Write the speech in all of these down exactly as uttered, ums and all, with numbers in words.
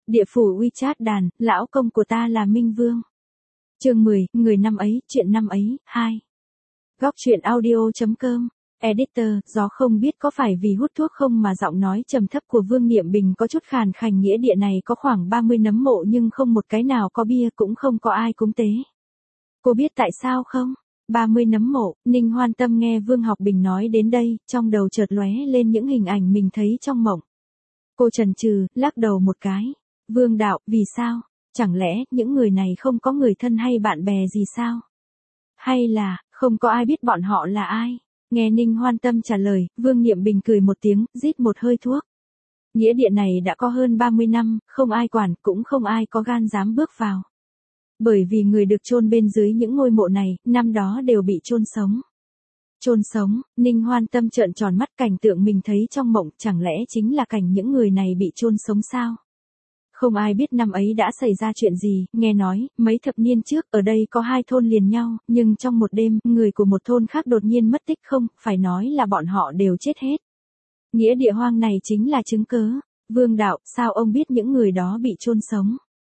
Địa phủ WeChat đàn, lão công của ta là Minh Vương. Chương mười, người năm ấy, chuyện năm ấy, hai. Góc truyện audio chấm com. Editor, gió không biết có phải vì hút thuốc không mà giọng nói trầm thấp của Vương Niệm Bình có chút khàn khàn. Nghĩa địa này có khoảng ba mươi nấm mộ nhưng không một cái nào có bia, cũng không có ai cúng tế. Cô biết tại sao không? ba mươi nấm mộ. Ninh Hoan Tâm nghe Vương Học Bình nói đến đây, trong đầu chợt lóe lên những hình ảnh mình thấy trong mộng. Cô chần chừ, lắc đầu một cái. Vương đạo, vì sao? Chẳng lẽ những người này không có người thân hay bạn bè gì sao? Hay là, không có ai biết bọn họ là ai? Nghe Ninh Hoan Tâm trả lời, Vương Niệm Bình cười một tiếng, rít một hơi thuốc. Nghĩa địa này đã có hơn ba mươi năm, không ai quản, cũng không ai có gan dám bước vào. Bởi vì người được chôn bên dưới những ngôi mộ này, năm đó đều bị chôn sống. Chôn sống, Ninh Hoan Tâm trợn tròn mắt, cảnh tượng mình thấy trong mộng chẳng lẽ chính là cảnh những người này bị chôn sống sao? Không ai biết năm ấy đã xảy ra chuyện gì, nghe nói, mấy thập niên trước ở đây có hai thôn liền nhau, nhưng trong một đêm, người của một thôn khác đột nhiên mất tích, không, phải nói là bọn họ đều chết hết. Nghĩa địa hoang này chính là chứng cớ. Vương đạo, sao ông biết những người đó bị chôn sống?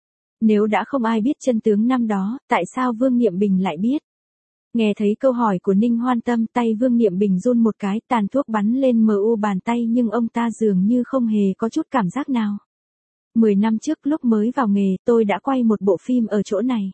Nếu đã không ai biết chân tướng năm đó, tại sao Vương Niệm Bình lại biết? Nghe thấy câu hỏi của Ninh Hoan Tâm, tay Vương Niệm Bình run một cái, tàn thuốc bắn lên mờ u bàn tay, nhưng ông ta dường như không hề có chút cảm giác nào. Mười năm trước lúc mới vào nghề, tôi đã quay một bộ phim ở chỗ này.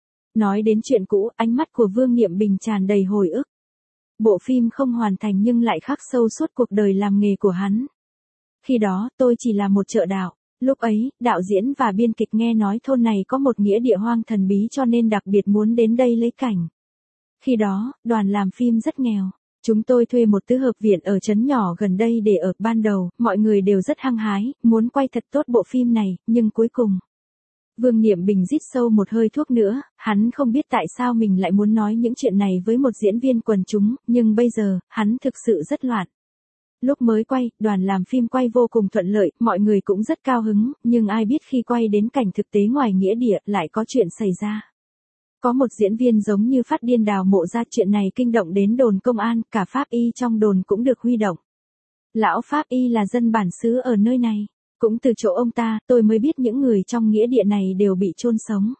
Nói đến chuyện cũ, ánh mắt của Vương Niệm Bình tràn đầy hồi ức. Bộ phim không hoàn thành nhưng lại khắc sâu suốt cuộc đời làm nghề của hắn. Khi đó, tôi chỉ là một trợ đạo. Lúc ấy, đạo diễn và biên kịch nghe nói thôn này có một nghĩa địa hoang thần bí cho nên đặc biệt muốn đến đây lấy cảnh. Khi đó, đoàn làm phim rất nghèo. Chúng tôi thuê một tứ hợp viện ở trấn nhỏ gần đây để ở. Ban đầu, mọi người đều rất hăng hái, muốn quay thật tốt bộ phim này, nhưng cuối cùng. Vương Niệm Bình rít sâu một hơi thuốc nữa, hắn không biết tại sao mình lại muốn nói những chuyện này với một diễn viên quần chúng, nhưng bây giờ, hắn thực sự rất loạn. Lúc mới quay, đoàn làm phim quay vô cùng thuận lợi, mọi người cũng rất cao hứng, nhưng ai biết khi quay đến cảnh thực tế ngoài nghĩa địa, lại có chuyện xảy ra. Có một diễn viên giống như phát điên đào mộ ra, chuyện này kinh động đến đồn công an, cả pháp y trong đồn cũng được huy động. Lão pháp y là dân bản xứ ở nơi này, cũng từ chỗ ông ta, tôi mới biết những người trong nghĩa địa này đều bị chôn sống.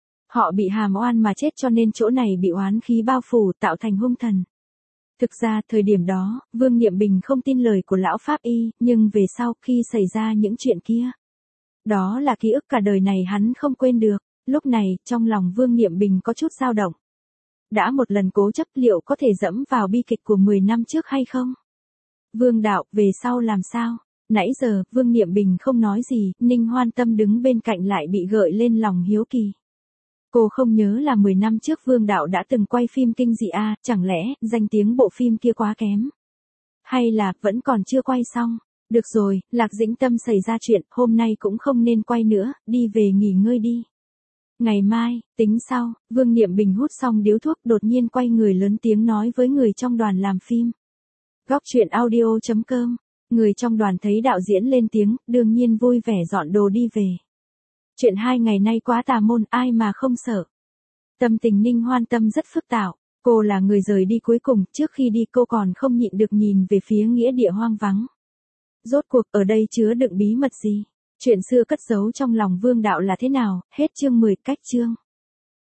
Họ bị hàm oan mà chết cho nên chỗ này bị oán khí bao phủ, tạo thành hung thần. Thực ra, thời điểm đó, Vương Niệm Bình không tin lời của lão pháp y, nhưng về sau, khi xảy ra những chuyện kia. Đó là ký ức cả đời này hắn không quên được. Lúc này, trong lòng Vương Niệm Bình có chút dao động. Đã một lần cố chấp, liệu có thể dẫm vào bi kịch của mười năm trước hay không? Vương đạo, về sau làm sao? Nãy giờ, Vương Niệm Bình không nói gì, Ninh Hoan Tâm đứng bên cạnh lại bị gợi lên lòng hiếu kỳ. Cô không nhớ là mười năm trước Vương đạo đã từng quay phim kinh dị à, chẳng lẽ, danh tiếng bộ phim kia quá kém? Hay là, vẫn còn chưa quay xong? Được rồi, Lạc Dĩnh Tâm xảy ra chuyện, hôm nay cũng không nên quay nữa, đi về nghỉ ngơi đi. Ngày mai, tính sau. Vương Niệm Bình hút xong điếu thuốc, đột nhiên quay người lớn tiếng nói với người trong đoàn làm phim. Góc truyện audio chấm com. Người trong đoàn thấy đạo diễn lên tiếng, đương nhiên vui vẻ dọn đồ đi về. Chuyện hai ngày nay quá tà môn, ai mà không sợ. Tâm tình Ninh Hoan Tâm rất phức tạp. Cô là người rời đi cuối cùng, trước khi đi cô còn không nhịn được nhìn về phía nghĩa địa hoang vắng. Rốt cuộc ở đây chứa đựng bí mật gì? Chuyện xưa cất giấu trong lòng Vương đạo là thế nào? Hết chương mười, cách chương.